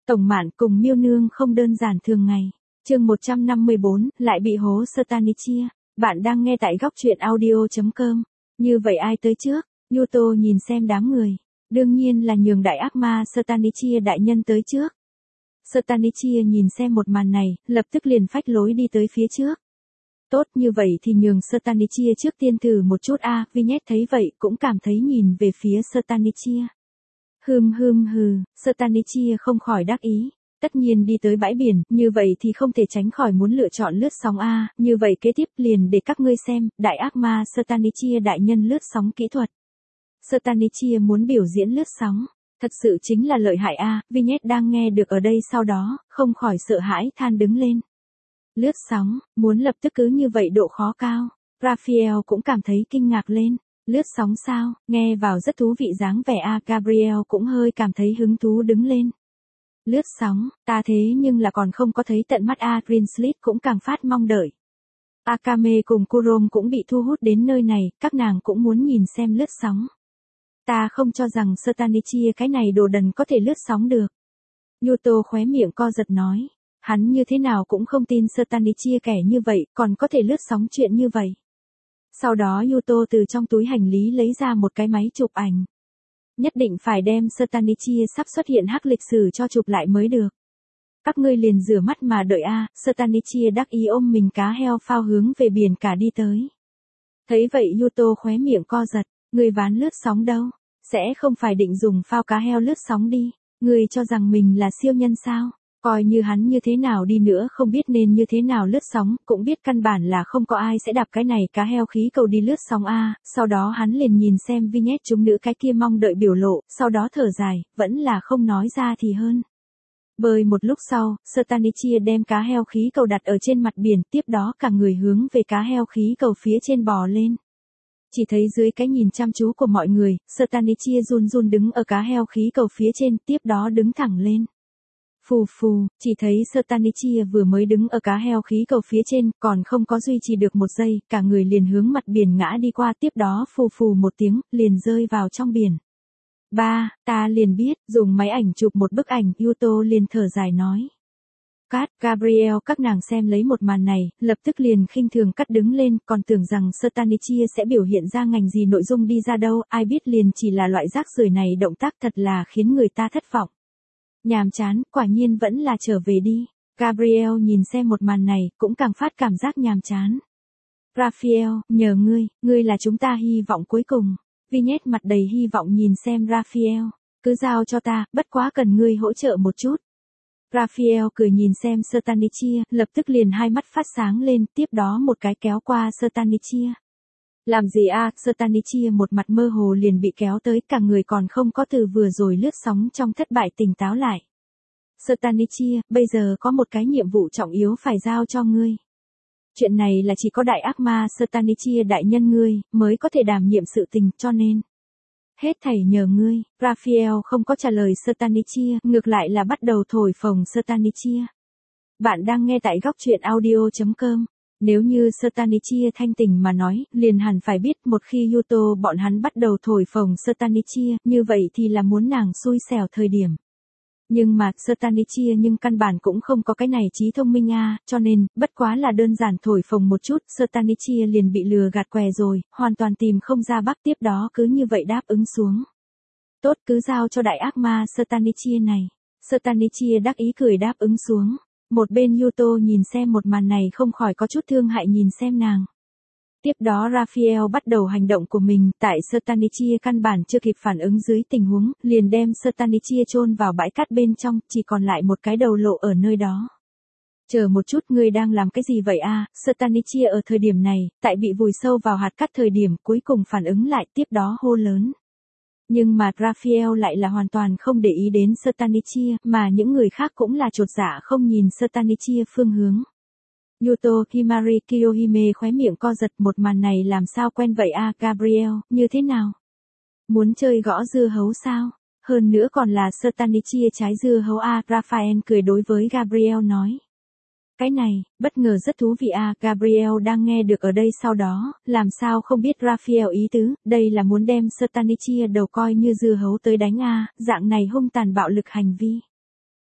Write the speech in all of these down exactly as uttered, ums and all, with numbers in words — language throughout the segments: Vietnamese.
Tổng Mạn cùng Miêu Nương không đơn giản thường ngày. Chương một trăm năm mươi bốn, lại bị hố Stanichia. Bạn đang nghe tại góc truyện audio chấm com. Như vậy ai tới trước? Yuto nhìn xem đám người. Đương nhiên là nhường đại ác ma Stanichia đại nhân tới trước. Stanichia nhìn xem một màn này, lập tức liền phách lối đi tới phía trước. Tốt, như vậy thì nhường Stanichia trước tiên thử một chút a. À, Vignette thấy vậy cũng cảm thấy nhìn về phía Stanichia. Hừm hừm hừ, Stanichia không khỏi đắc ý. Tất nhiên đi tới bãi biển, như vậy thì không thể tránh khỏi muốn lựa chọn lướt sóng a. À, như vậy kế tiếp liền để các ngươi xem, đại ác ma Stanichia đại nhân lướt sóng kỹ thuật. Stanichia muốn biểu diễn lướt sóng, thật sự chính là lợi hại a. À, Vignette đang nghe được ở đây sau đó, không khỏi sợ hãi than đứng lên. Lướt sóng, muốn lập tức cứ như vậy độ khó cao. Raphael cũng cảm thấy kinh ngạc lên. Lướt sóng sao, nghe vào rất thú vị dáng vẻ a. À, Gabriel cũng hơi cảm thấy hứng thú đứng lên. Lướt sóng, ta thế nhưng là còn không có thấy tận mắt a. À, Greenslit cũng càng phát mong đợi. Akame cùng Kurom cũng bị thu hút đến nơi này, các nàng cũng muốn nhìn xem lướt sóng. Ta không cho rằng Stanichia cái này đồ đần có thể lướt sóng được. Yuto khóe miệng co giật nói. Hắn như thế nào cũng không tin Stanichia kẻ như vậy, còn có thể lướt sóng chuyện như vậy. Sau đó Yuto từ trong túi hành lý lấy ra một cái máy chụp ảnh. Nhất định phải đem Stanichia sắp xuất hiện hắc lịch sử cho chụp lại mới được. Các ngươi liền rửa mắt mà đợi a. À, Stanichia đắc ý ôm mình cá heo phao hướng về biển cả đi tới. Thấy vậy Yuto khóe miệng co giật, người ván lướt sóng đâu, sẽ không phải định dùng phao cá heo lướt sóng đi, người cho rằng mình là siêu nhân sao? Coi như hắn như thế nào đi nữa không biết nên như thế nào lướt sóng, cũng biết căn bản là không có ai sẽ đạp cái này cá heo khí cầu đi lướt sóng a. À, sau đó hắn liền nhìn xem Vignette chúng nữ cái kia mong đợi biểu lộ, sau đó thở dài, vẫn là không nói ra thì hơn. Bơi một lúc sau, Stanichia đem cá heo khí cầu đặt ở trên mặt biển, tiếp đó cả người hướng về cá heo khí cầu phía trên bò lên. Chỉ thấy dưới cái nhìn chăm chú của mọi người, Stanichia run run đứng ở cá heo khí cầu phía trên, tiếp đó đứng thẳng lên. Phù phù, chỉ thấy Stanichia vừa mới đứng ở cá heo khí cầu phía trên, còn không có duy trì được một giây, cả người liền hướng mặt biển ngã đi qua, tiếp đó phù phù một tiếng, liền rơi vào trong biển. Ba, ta liền biết, dùng máy ảnh chụp một bức ảnh, Yuto liền thở dài nói. Cát, Gabriel các nàng xem lấy một màn này, lập tức liền khinh thường cắt đứng lên, còn tưởng rằng Stanichia sẽ biểu hiện ra ngành gì nội dung đi ra đâu, ai biết liền chỉ là loại rác rưởi này động tác thật là khiến người ta thất vọng. Nhàm chán, quả nhiên vẫn là trở về đi. Gabriel nhìn xem một màn này, cũng càng phát cảm giác nhàm chán. Raphael, nhờ ngươi, ngươi là chúng ta hy vọng cuối cùng. Vignette mặt đầy hy vọng nhìn xem Raphael. Cứ giao cho ta, bất quá cần ngươi hỗ trợ một chút. Raphael cười nhìn xem Stanichia, lập tức liền hai mắt phát sáng lên, tiếp đó một cái kéo qua Stanichia. Làm gì a? À, Stanichia một mặt mơ hồ liền bị kéo tới, cả người còn không có từ vừa rồi lướt sóng trong thất bại tỉnh táo lại. Stanichia, bây giờ có một cái nhiệm vụ trọng yếu phải giao cho ngươi. Chuyện này là chỉ có đại ác ma Stanichia đại nhân ngươi, mới có thể đảm nhiệm sự tình, cho nên. Hết thảy nhờ ngươi. Raphael không có trả lời Stanichia, ngược lại là bắt đầu thổi phồng Stanichia. Bạn đang nghe tại góc truyện audio chấm com. Nếu như Stanichia thanh tỉnh mà nói, liền hẳn phải biết một khi Yuto bọn hắn bắt đầu thổi phồng Stanichia, như vậy thì là muốn nàng xui xẻo thời điểm. Nhưng mà, Stanichia nhưng căn bản cũng không có cái này trí thông minh a, à, cho nên, bất quá là đơn giản thổi phồng một chút, Stanichia liền bị lừa gạt què rồi, hoàn toàn tìm không ra bắc, tiếp đó cứ như vậy đáp ứng xuống. Tốt, cứ giao cho đại ác ma Stanichia này. Stanichia đắc ý cười đáp ứng xuống. Một bên Yuto nhìn xem một màn này không khỏi có chút thương hại nhìn xem nàng. Tiếp đó Raphael bắt đầu hành động của mình, tại Stanichia căn bản chưa kịp phản ứng dưới tình huống, liền đem Stanichia chôn vào bãi cát bên trong, chỉ còn lại một cái đầu lộ ở nơi đó. Chờ một chút, ngươi đang làm cái gì vậy a? À? Stanichia ở thời điểm này, tại bị vùi sâu vào hạt cát thời điểm cuối cùng phản ứng lại, tiếp đó hô lớn. Nhưng mà Raphael lại là hoàn toàn không để ý đến Stanichia, mà những người khác cũng là chột dạ không nhìn Stanichia phương hướng. Yuto, Himari, Kiyohime khóe miệng co giật, một màn này làm sao quen vậy a? À, Gabriel, như thế nào? Muốn chơi gõ dưa hấu sao? Hơn nữa còn là Stanichia trái dưa hấu a? À, Raphael cười đối với Gabriel nói. Cái này, bất ngờ rất thú vị a. À, Gabriel đang nghe được ở đây sau đó, làm sao không biết Raphael ý tứ, đây là muốn đem Stanichia đầu coi như dưa hấu tới đánh a, à, dạng này hung tàn bạo lực hành vi.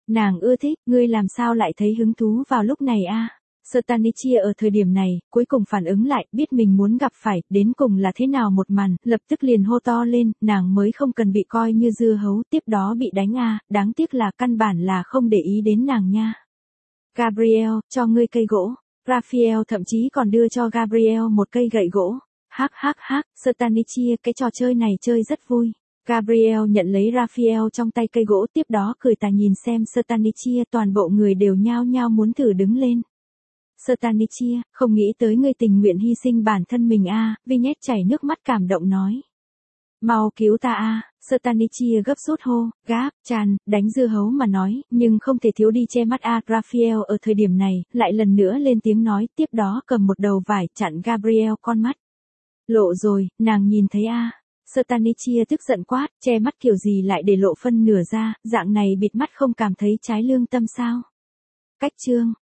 Nàng ưa thích, ngươi làm sao lại thấy hứng thú vào lúc này a? Stanichia ở thời điểm này, cuối cùng phản ứng lại, biết mình muốn gặp phải, đến cùng là thế nào một màn, lập tức liền hô to lên, nàng mới không cần bị coi như dưa hấu, tiếp đó bị đánh a, đáng tiếc là căn bản là không để ý đến nàng nha. Gabriel, cho ngươi cây gỗ. Raphael thậm chí còn đưa cho Gabriel một cây gậy gỗ. Hắc hắc hắc, Stanichia, cái trò chơi này chơi rất vui. Gabriel nhận lấy Raphael trong tay cây gỗ, tiếp đó cười tà nhìn xem Stanichia, toàn bộ người đều nhao nhao muốn thử đứng lên. Stanichia, không nghĩ tới ngươi tình nguyện hy sinh bản thân mình a, à, Vignette chảy nước mắt cảm động nói. Mau cứu ta a, à, Stanichia gấp rút hô, gáp, tràn, đánh dưa hấu mà nói, nhưng không thể thiếu đi che mắt a, à, Raphael ở thời điểm này, lại lần nữa lên tiếng nói, tiếp đó cầm một đầu vải chặn Gabriel con mắt. Lộ rồi, nàng nhìn thấy a. À. Stanichia tức giận quát, che mắt kiểu gì lại để lộ phân nửa ra, dạng này bịt mắt không cảm thấy trái lương tâm sao? Cách chương